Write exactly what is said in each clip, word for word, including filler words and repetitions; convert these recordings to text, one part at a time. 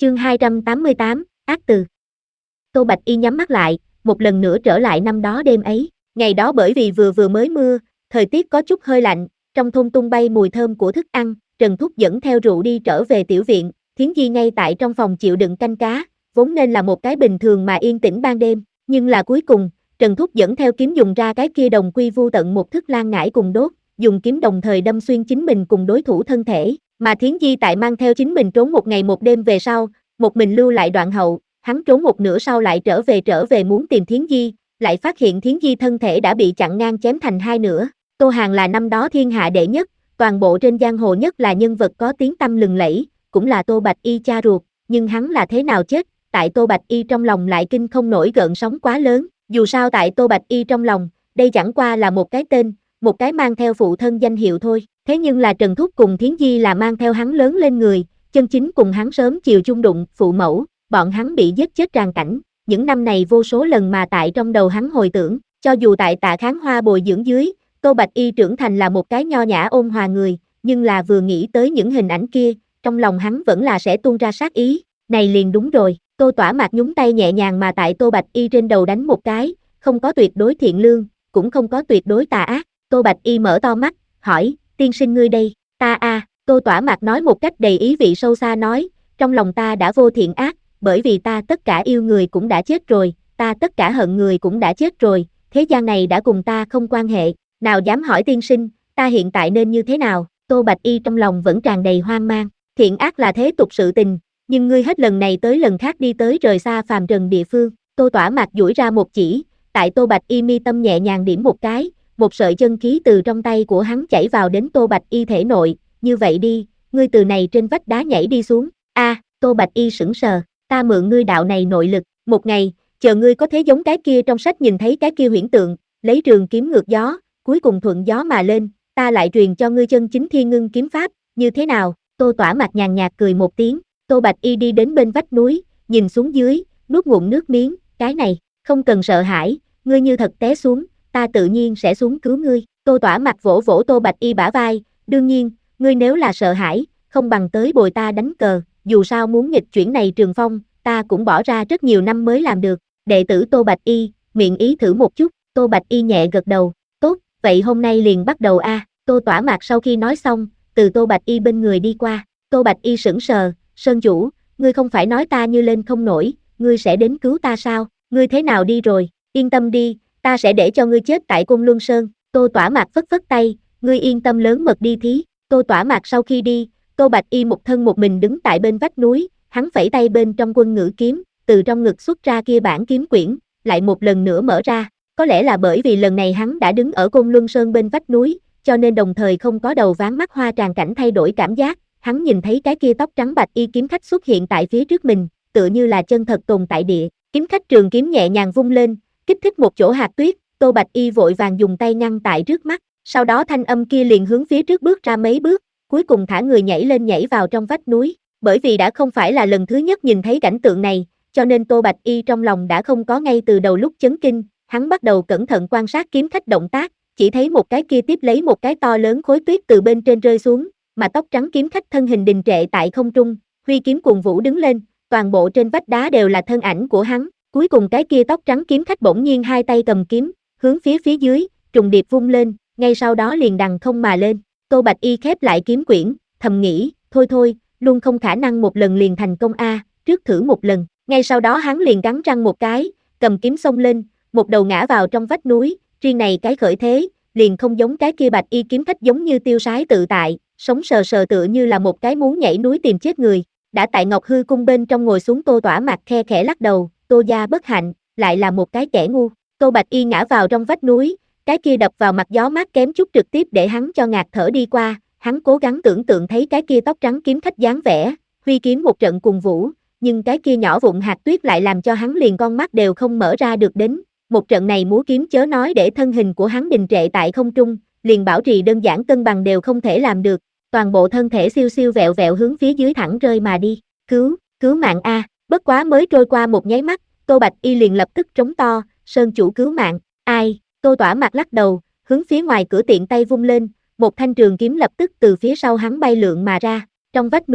Chương hai trăm tám mươi tám, ác từ. Tô Bạch Y nhắm mắt lại, một lần nữa trở lại năm đó đêm ấy. Ngày đó bởi vì vừa vừa mới mưa, thời tiết có chút hơi lạnh, trong thôn tung bay mùi thơm của thức ăn, Trần Thúc dẫn theo rượu đi trở về tiểu viện, Thiến Di ngay tại trong phòng chịu đựng canh cá, vốn nên là một cái bình thường mà yên tĩnh ban đêm, nhưng là cuối cùng, Trần Thúc dẫn theo kiếm dùng ra cái kia đồng quy vu tận một thức lan ngải cùng đốt, dùng kiếm đồng thời đâm xuyên chính mình cùng đối thủ thân thể, mà Thiến Di tại mang theo chính mình trốn một ngày một đêm về sau, một mình lưu lại đoạn hậu, hắn trốn một nửa sau lại trở về trở về muốn tìm Thiến Di, lại phát hiện Thiến Di thân thể đã bị chặn ngang chém thành hai nửa. Tô Hàn là năm đó thiên hạ đệ nhất, toàn bộ trên giang hồ nhất là nhân vật có tiếng tăm lừng lẫy, cũng là Tô Bạch Y cha ruột, nhưng hắn là thế nào chết, tại Tô Bạch Y trong lòng lại kinh không nổi gợn sóng quá lớn, dù sao tại Tô Bạch Y trong lòng, đây chẳng qua là một cái tên, một cái mang theo phụ thân danh hiệu thôi, thế nhưng là Trần Thúc cùng Thiến Di là mang theo hắn lớn lên người, chân chính cùng hắn sớm chiều chung đụng, phụ mẫu, bọn hắn bị giết chết tràn cảnh, những năm này vô số lần mà tại trong đầu hắn hồi tưởng, cho dù tại Tạ Kháng Hoa bồi dưỡng dưới, Tô Bạch Y trưởng thành là một cái nho nhã ôn hòa người, nhưng là vừa nghĩ tới những hình ảnh kia, trong lòng hắn vẫn là sẽ tuôn ra sát ý, này liền đúng rồi, Tô Tỏa Mạc nhúng tay nhẹ nhàng mà tại Tô Bạch Y trên đầu đánh một cái, không có tuyệt đối thiện lương, cũng không có tuyệt đối tà ác, Tô Bạch Y mở to mắt, hỏi, tiên sinh ngươi đây, ta a, Tô Tỏa Mạc nói một cách đầy ý vị sâu xa nói, trong lòng ta đã vô thiện ác, bởi vì ta tất cả yêu người cũng đã chết rồi, ta tất cả hận người cũng đã chết rồi, thế gian này đã cùng ta không quan hệ, nào dám hỏi tiên sinh, ta hiện tại nên như thế nào, Tô Bạch Y trong lòng vẫn tràn đầy hoang mang, thiện ác là thế tục sự tình, nhưng ngươi hết lần này tới lần khác đi tới rời xa phàm trần địa phương, Tô Tỏa Mạc duỗi ra một chỉ, tại Tô Bạch Y mi tâm nhẹ nhàng điểm một cái, một sợi chân khí từ trong tay của hắn chảy vào đến Tô Bạch Y thể nội, như vậy đi, ngươi từ này trên vách đá nhảy đi xuống, a, à, Tô Bạch Y sững sờ, ta mượn ngươi đạo này nội lực, một ngày, chờ ngươi có thế giống cái kia trong sách nhìn thấy cái kia huyễn tượng, lấy trường kiếm ngược gió, cuối cùng thuận gió mà lên, ta lại truyền cho ngươi chân chính thiên ngưng kiếm pháp, như thế nào, Tô Tỏa Mạc nhàn nhạt cười một tiếng, Tô Bạch Y đi đến bên vách núi, nhìn xuống dưới, nuốt ngụm nước miếng, cái này, không cần sợ hãi, ngươi như thật té xuống, ta tự nhiên sẽ xuống cứu ngươi, Tô Tỏa Mạc vỗ vỗ Tô Bạch Y bả vai, đương nhiên, ngươi nếu là sợ hãi, không bằng tới bồi ta đánh cờ, dù sao muốn nghịch chuyển này trường phong, ta cũng bỏ ra rất nhiều năm mới làm được, đệ tử Tô Bạch Y, miệng ý thử một chút, Tô Bạch Y nhẹ gật đầu, tốt, vậy hôm nay liền bắt đầu a. À. Tô Tỏa Mạc sau khi nói xong, từ Tô Bạch Y bên người đi qua, Tô Bạch Y sững sờ, Sơn chủ, ngươi không phải nói ta như lên không nổi, ngươi sẽ đến cứu ta sao, ngươi thế nào đi rồi, yên tâm đi, ta sẽ để cho ngươi chết tại Côn Luân Sơn, Tô Tỏa Mạc phất phất tay, ngươi yên tâm lớn mật đi thí, Tô Tỏa Mạc sau khi đi, Tô Bạch Y một thân một mình đứng tại bên vách núi, hắn phẩy tay bên trong quân ngữ kiếm, từ trong ngực xuất ra kia bản kiếm quyển, lại một lần nữa mở ra, có lẽ là bởi vì lần này hắn đã đứng ở Côn Luân Sơn bên vách núi, cho nên đồng thời không có đầu ván mắt hoa tràn cảnh thay đổi cảm giác, hắn nhìn thấy cái kia tóc trắng Bạch Y kiếm khách xuất hiện tại phía trước mình, tựa như là chân thật tồn tại địa, kiếm khách trường kiếm nhẹ nhàng vung lên, kích thích một chỗ hạt tuyết, Tô Bạch Y vội vàng dùng tay ngăn tại trước mắt, sau đó thanh âm kia liền hướng phía trước bước ra mấy bước, cuối cùng thả người nhảy lên nhảy vào trong vách núi, bởi vì đã không phải là lần thứ nhất nhìn thấy cảnh tượng này, cho nên Tô Bạch Y trong lòng đã không có ngay từ đầu lúc chấn kinh, hắn bắt đầu cẩn thận quan sát kiếm khách động tác, chỉ thấy một cái kia tiếp lấy một cái to lớn khối tuyết từ bên trên rơi xuống, mà tóc trắng kiếm khách thân hình đình trệ tại không trung, huy kiếm cuồng vũ đứng lên, toàn bộ trên vách đá đều là thân ảnh của hắn, cuối cùng cái kia tóc trắng kiếm khách bỗng nhiên hai tay cầm kiếm, hướng phía phía dưới, trùng điệp vung lên, ngay sau đó liền đằng không mà lên, Tô Bạch Y khép lại kiếm quyển, thầm nghĩ, thôi thôi, luôn không khả năng một lần liền thành công a, trước thử một lần, ngay sau đó hắn liền cắn răng một cái, cầm kiếm xông lên, một đầu ngã vào trong vách núi, riêng này cái khởi thế, liền không giống cái kia Bạch Y kiếm khách giống như tiêu sái tự tại, sống sờ sờ tựa như là một cái muốn nhảy núi tìm chết người, đã tại Ngọc Hư cung bên trong ngồi xuống Tô Tỏa Mạc khe khẽ lắc đầu, Tô gia bất hạnh, lại là một cái kẻ ngu, Tô Bạch Y ngã vào trong vách núi, cái kia đập vào mặt gió mát kém chút trực tiếp để hắn cho ngạt thở đi qua, hắn cố gắng tưởng tượng thấy cái kia tóc trắng kiếm khách dáng vẻ, huy kiếm một trận cùng vũ, nhưng cái kia nhỏ vụn hạt tuyết lại làm cho hắn liền con mắt đều không mở ra được đến, một trận này múa kiếm chớ nói để thân hình của hắn đình trệ tại không trung, liền bảo trì đơn giản cân bằng đều không thể làm được, toàn bộ thân thể siêu siêu vẹo vẹo hướng phía dưới thẳng rơi mà đi, cứu, cứu mạng a, bất quá mới trôi qua một nháy mắt, Tô Bạch Y liền lập tức trống to, Sơn chủ cứu mạng, ai, Tô Tỏa Mạc lắc đầu, hướng phía ngoài cửa tiện tay vung lên, một thanh trường kiếm lập tức từ phía sau hắn bay lượn mà ra, trong vách núi,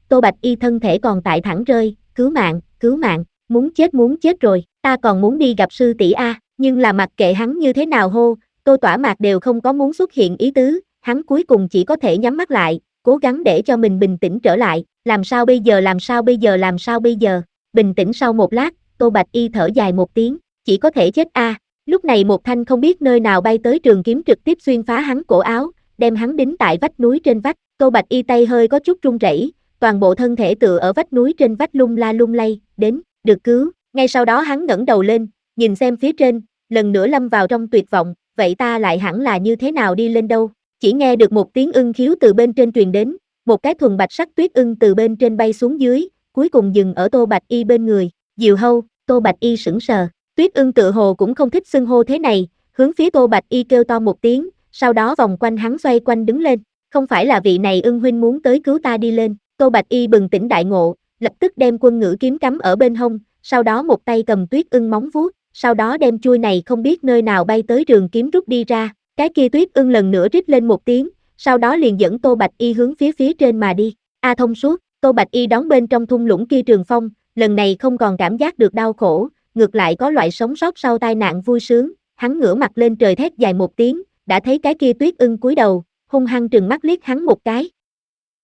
Tô Bạch Y thân thể còn tại thẳng rơi, cứu mạng, cứu mạng, muốn chết muốn chết rồi, ta còn muốn đi gặp sư tỷ a, nhưng là mặc kệ hắn như thế nào hô, Tô Tỏa Mạc đều không có muốn xuất hiện ý tứ, hắn cuối cùng chỉ có thể nhắm mắt lại, cố gắng để cho mình bình tĩnh trở lại, làm sao bây giờ làm sao bây giờ làm sao bây giờ, bình tĩnh sau một lát, Tô Bạch Y thở dài một tiếng, chỉ có thể chết a. Lúc này một thanh không biết nơi nào bay tới trường kiếm trực tiếp xuyên phá hắn cổ áo, đem hắn đính tại vách núi trên vách, Tô Bạch Y tay hơi có chút run rẩy, toàn bộ thân thể tựa ở vách núi trên vách lung la lung lay, đến, được cứu, ngay sau đó hắn ngẩng đầu lên, nhìn xem phía trên, lần nữa lâm vào trong tuyệt vọng, vậy ta lại hẳn là như thế nào đi lên đâu, chỉ nghe được một tiếng ưng khiếu từ bên trên truyền đến, một cái thuần bạch sắc tuyết ưng từ bên trên bay xuống dưới, cuối cùng dừng ở Tô Bạch Y bên người, Diều Hâu, Tô Bạch Y sững sờ, tuyết ưng tự hồ cũng không thích xưng hô thế này, hướng phía Tô Bạch Y kêu to một tiếng, sau đó vòng quanh hắn xoay quanh đứng lên, không phải là vị này ưng huynh muốn tới cứu ta đi lên, Tô Bạch Y bừng tỉnh đại ngộ, lập tức đem quân ngữ kiếm cắm ở bên hông, sau đó một tay cầm tuyết ưng móng vuốt, sau đó đem chuôi này không biết nơi nào bay tới trường kiếm rút đi ra, cái kia tuyết ưng lần nữa rít lên một tiếng, sau đó liền dẫn Tô Bạch Y hướng phía phía trên mà đi, a thông suốt, Tô Bạch Y đón bên trong thung lũng kia trường phong, lần này không còn cảm giác được đau khổ, ngược lại có loại sống sót sau tai nạn vui sướng, hắn ngửa mặt lên trời thét dài một tiếng, đã thấy cái kia tuyết ưng cúi đầu, hung hăng trừng mắt liếc hắn một cái,